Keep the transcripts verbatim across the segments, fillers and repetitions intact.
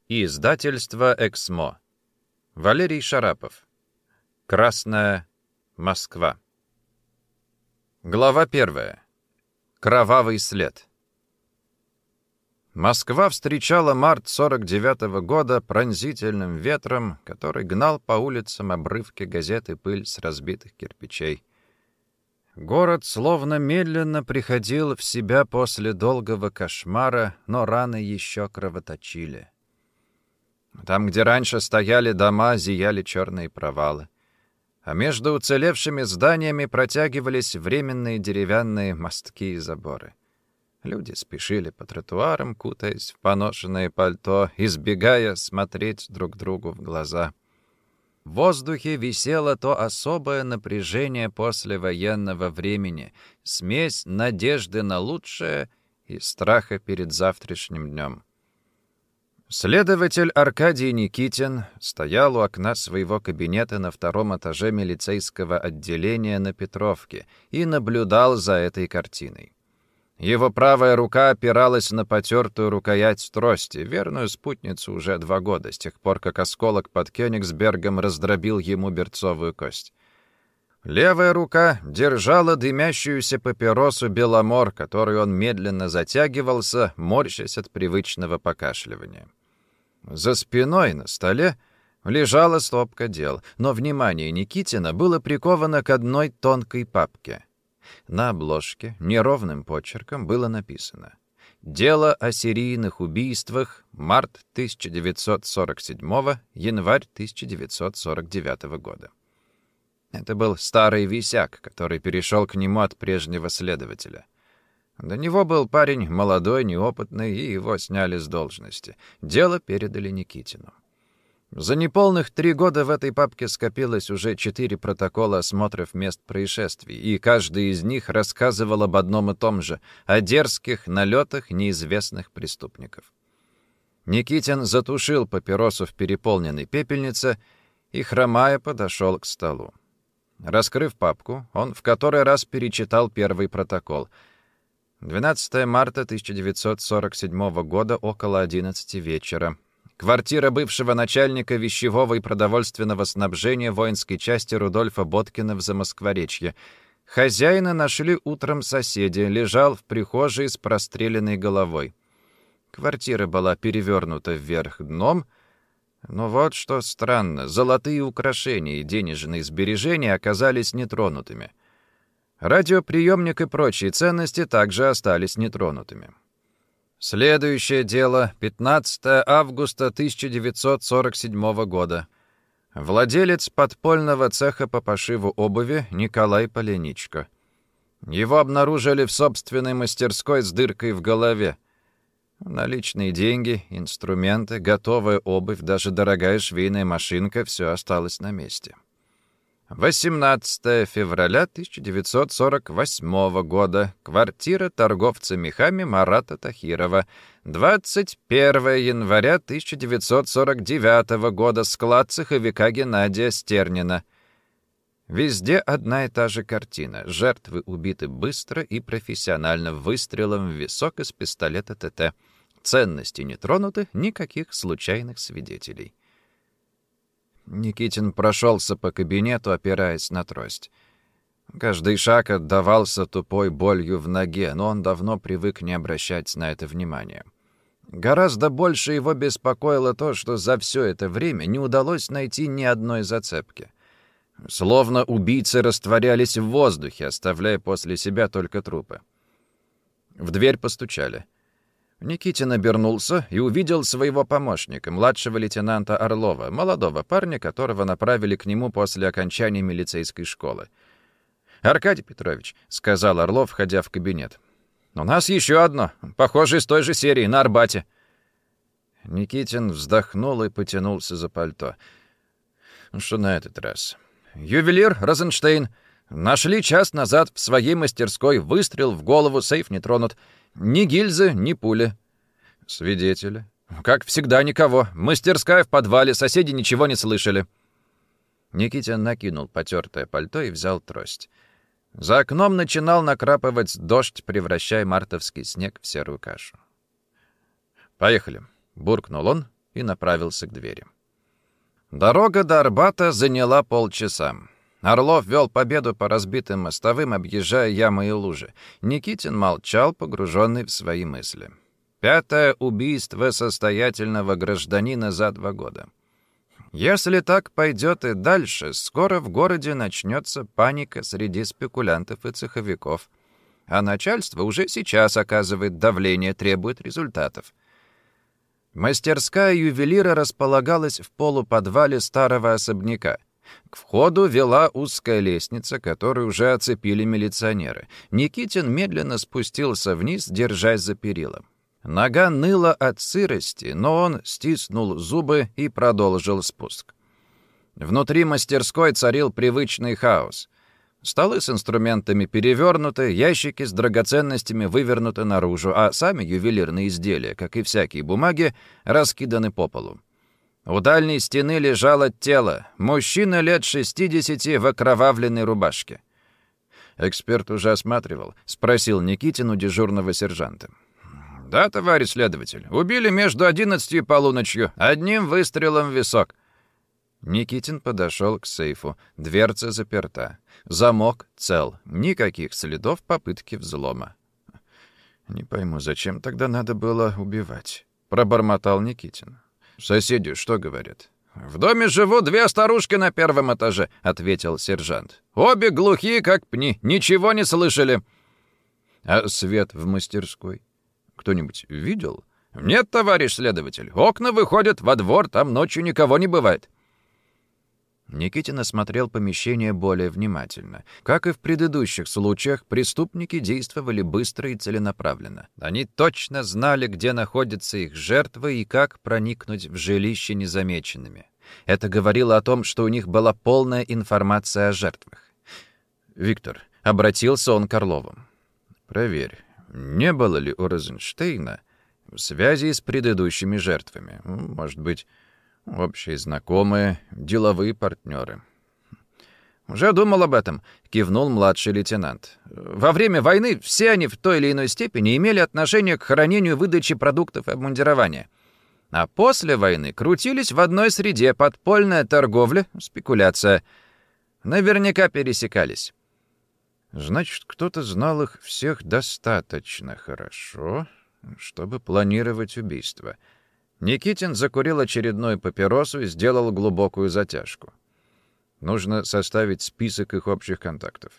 и издательство «Эксмо». Валерий Шарапов. Красная Москва. Глава первая. Кровавый след. Москва встречала март сорок девятого года пронзительным ветром, который гнал по улицам обрывки газет и пыль с разбитых кирпичей. Город словно медленно приходил в себя после долгого кошмара, но раны еще кровоточили. Там, где раньше стояли дома, зияли черные провалы. А между уцелевшими зданиями протягивались временные деревянные мостки и заборы. Люди спешили по тротуарам, кутаясь в поношенное пальто, избегая смотреть друг другу в глаза. В воздухе висело то особое напряжение послевоенного времени, смесь надежды на лучшее и страха перед завтрашним днем. Следователь Аркадий Никитин стоял у окна своего кабинета на втором этаже милицейского отделения на Петровке и наблюдал за этой картиной. Его правая рука опиралась на потертую рукоять трости, верную спутницу уже два года, с тех пор, как осколок под Кёнигсбергом раздробил ему берцовую кость. Левая рука держала дымящуюся папиросу «Беломор», которую он медленно затягивался, морщась от привычного покашливания. За спиной на столе лежала стопка дел, но внимание Никитина было приковано к одной тонкой папке. На обложке неровным почерком было написано: «Дело о серийных убийствах. Март тысяча девятьсот сорок седьмого, январь тысяча девятьсот сорок девятого года». Это был старый висяк, который перешел к нему от прежнего следователя. До него был парень молодой, неопытный, и его сняли с должности. Дело передали Никитину. За неполных три года в этой папке скопилось уже четыре протокола осмотров мест происшествий, и каждый из них рассказывал об одном и том же — о дерзких налетах неизвестных преступников. Никитин затушил папиросу в переполненной пепельнице и, хромая, подошел к столу. Раскрыв папку, он в который раз перечитал первый протокол. двенадцатого марта тысяча девятьсот сорок седьмого года, около одиннадцати вечера. Квартира бывшего начальника вещевого и продовольственного снабжения воинской части Рудольфа Боткина в Замоскворечье. Хозяина нашли утром соседи, лежал в прихожей с простреленной головой. Квартира была перевернута вверх дном, но вот что странно, золотые украшения и денежные сбережения оказались нетронутыми. Радиоприемник и прочие ценности также остались нетронутыми. Следующее дело, пятнадцатого августа тысяча девятьсот сорок седьмого года. Владелец подпольного цеха по пошиву обуви Николай Поленичко. Его обнаружили в собственной мастерской с дыркой в голове. Наличные деньги, инструменты, готовая обувь, даже дорогая швейная машинка — все осталось на месте. восемнадцатого февраля тысяча девятьсот сорок восьмого года. Квартира торговца мехами Марата Тахирова. двадцать первого января тысяча девятьсот сорок девятого года. Склад цеховика Геннадия Стернина. Везде одна и та же картина. Жертвы убиты быстро и профессионально выстрелом в висок из пистолета ТТ. Ценности не тронуты, никаких случайных свидетелей. Никитин прошелся по кабинету, опираясь на трость. Каждый шаг отдавался тупой болью в ноге, но он давно привык не обращать на это внимания. Гораздо больше его беспокоило то, что за все это время не удалось найти ни одной зацепки. Словно убийцы растворялись в воздухе, оставляя после себя только трупы. В дверь постучали. Никитин обернулся и увидел своего помощника, младшего лейтенанта Орлова, молодого парня, которого направили к нему после окончания милицейской школы. «Аркадий Петрович», — сказал Орлов, входя в кабинет, — «у нас еще одно, похоже, из той же серии, на Арбате». Никитин вздохнул и потянулся за пальто. «Что на этот раз?» «Ювелир Розенштейн. Нашли час назад в своей мастерской, выстрел в голову, сейф не тронут. Ни гильзы, ни пули». «Свидетели?» «Как всегда, никого. Мастерская в подвале, соседи ничего не слышали». Никитин накинул потертое пальто и взял трость. За окном начинал накрапывать дождь, превращая мартовский снег в серую кашу. «Поехали», — буркнул он и направился к двери. Дорога до Арбата заняла полчаса. Орлов вел победу по разбитым мостовым, объезжая ямы и лужи. Никитин молчал, погруженный в свои мысли. Пятое убийство состоятельного гражданина за два года. Если так пойдет и дальше, скоро в городе начнется паника среди спекулянтов и цеховиков. А начальство уже сейчас оказывает давление, требует результатов. Мастерская ювелира располагалась в полуподвале старого особняка. К входу вела узкая лестница, которую уже оцепили милиционеры. Никитин медленно спустился вниз, держась за перила. Нога ныла от сырости, но он стиснул зубы и продолжил спуск. Внутри мастерской царил привычный хаос. Столы с инструментами перевернуты, ящики с драгоценностями вывернуты наружу, а сами ювелирные изделия, как и всякие бумаги, раскиданы по полу. У дальней стены лежало тело. Мужчина лет шестидесяти в окровавленной рубашке. «Эксперт уже осматривал?» — спросил Никитин у дежурного сержанта. «Да, товарищ следователь. Убили между одиннадцатью и полуночью. Одним выстрелом в висок». Никитин подошел к сейфу. Дверца заперта. Замок цел. Никаких следов попытки взлома. «Не пойму, зачем тогда надо было убивать?» — пробормотал Никитин. «Соседи что говорят?» «В доме живут две старушки на первом этаже», — ответил сержант. «Обе глухие, как пни, ничего не слышали». «А свет в мастерской? Кто-нибудь видел?» «Нет, товарищ следователь. Окна выходят во двор, там ночью никого не бывает». Никитин осмотрел помещение более внимательно. Как и в предыдущих случаях, преступники действовали быстро и целенаправленно. Они точно знали, где находятся их жертвы и как проникнуть в жилище незамеченными. Это говорило о том, что у них была полная информация о жертвах. «Виктор», — обратился он к Орлову, — «проверь, не было ли у Розенштейна связи с предыдущими жертвами? Может быть, общие знакомые, деловые партнеры». «Уже думал об этом», — кивнул младший лейтенант. «Во время войны все они в той или иной степени имели отношение к хранению и выдаче продуктов обмундирования. А после войны крутились в одной среде: подпольная торговля, спекуляция. Наверняка пересекались». «Значит, кто-то знал их всех достаточно хорошо, чтобы планировать убийство». Никитин закурил очередную папиросу и сделал глубокую затяжку. Нужно составить список их общих контактов.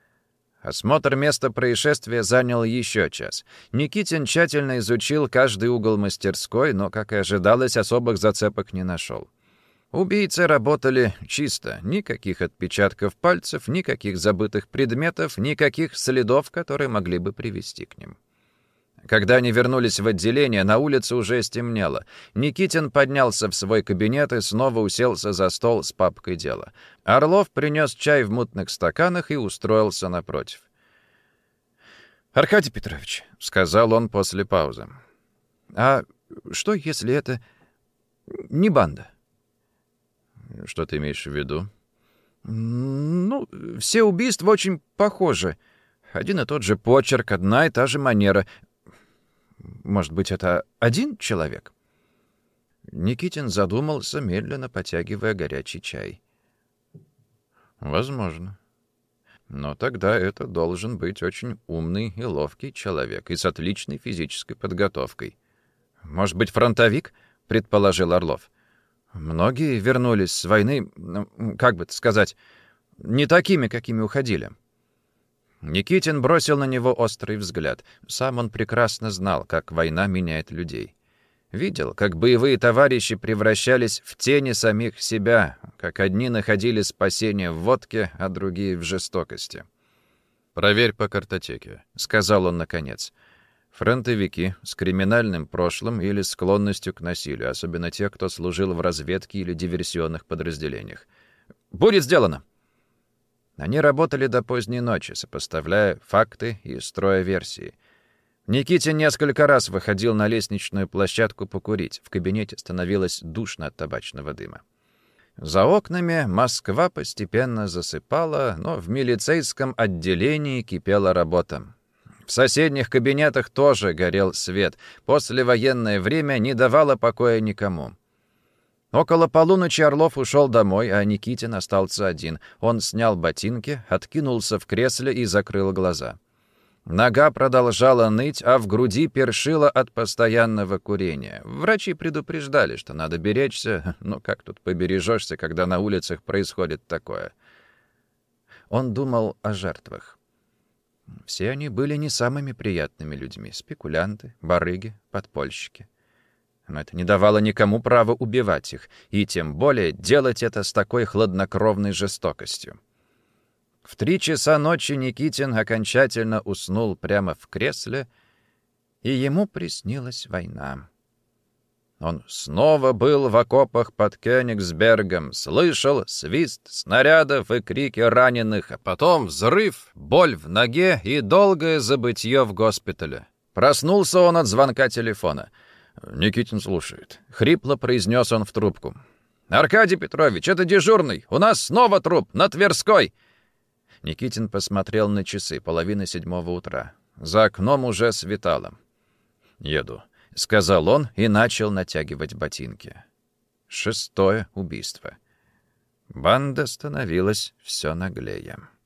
Осмотр места происшествия занял еще час. Никитин тщательно изучил каждый угол мастерской, но, как и ожидалось, особых зацепок не нашел. Убийцы работали чисто. Никаких отпечатков пальцев, никаких забытых предметов, никаких следов, которые могли бы привести к ним. Когда они вернулись в отделение, на улице уже стемнело. Никитин поднялся в свой кабинет и снова уселся за стол с папкой дела. Орлов принес чай в мутных стаканах и устроился напротив. «Аркадий Петрович», — сказал он после паузы, — «а что, если это не банда?» «Что ты имеешь в виду?» «Ну, все убийства очень похожи. Один и тот же почерк, одна и та же манера. Может быть, это один человек?» Никитин задумался, медленно потягивая горячий чай. «Возможно. Но тогда это должен быть очень умный и ловкий человек и с отличной физической подготовкой». «Может быть, фронтовик?» — предположил Орлов. «Многие вернулись с войны, ну, как бы это сказать, не такими, какими уходили». Никитин бросил на него острый взгляд. Сам он прекрасно знал, как война меняет людей. Видел, как боевые товарищи превращались в тени самих себя, как одни находили спасение в водке, а другие — в жестокости. «Проверь по картотеке», — сказал он наконец. «Фронтовики с криминальным прошлым или склонностью к насилию, особенно те, кто служил в разведке или диверсионных подразделениях». «Будет сделано!» Они работали до поздней ночи, сопоставляя факты и строя версии. Никитин несколько раз выходил на лестничную площадку покурить. В кабинете становилось душно от табачного дыма. За окнами Москва постепенно засыпала, но в милицейском отделении кипела работа. В соседних кабинетах тоже горел свет. Послевоенное время не давало покоя никому. Около полуночи Орлов ушел домой, а Никитин остался один. Он снял ботинки, откинулся в кресле и закрыл глаза. Нога продолжала ныть, а в груди першило от постоянного курения. Врачи предупреждали, что надо беречься. Но как тут побережешься, когда на улицах происходит такое? Он думал о жертвах. Все они были не самыми приятными людьми. Спекулянты, барыги, подпольщики. Но это не давало никому права убивать их, и тем более делать это с такой хладнокровной жестокостью. В три часа ночи Никитин окончательно уснул прямо в кресле, и ему приснилась война. Он снова был в окопах под Кёнигсбергом, слышал свист снарядов и крики раненых, а потом взрыв, боль в ноге и долгое забытье в госпитале. Проснулся он от звонка телефона. «Никитин слушает», — хрипло произнес он в трубку. «Аркадий Петрович, это дежурный! У нас снова труп, на Тверской!» Никитин посмотрел на часы, половина седьмого утра. За окном уже светало. «Еду», — сказал он и начал натягивать ботинки. Шестое убийство. Банда становилась все наглее.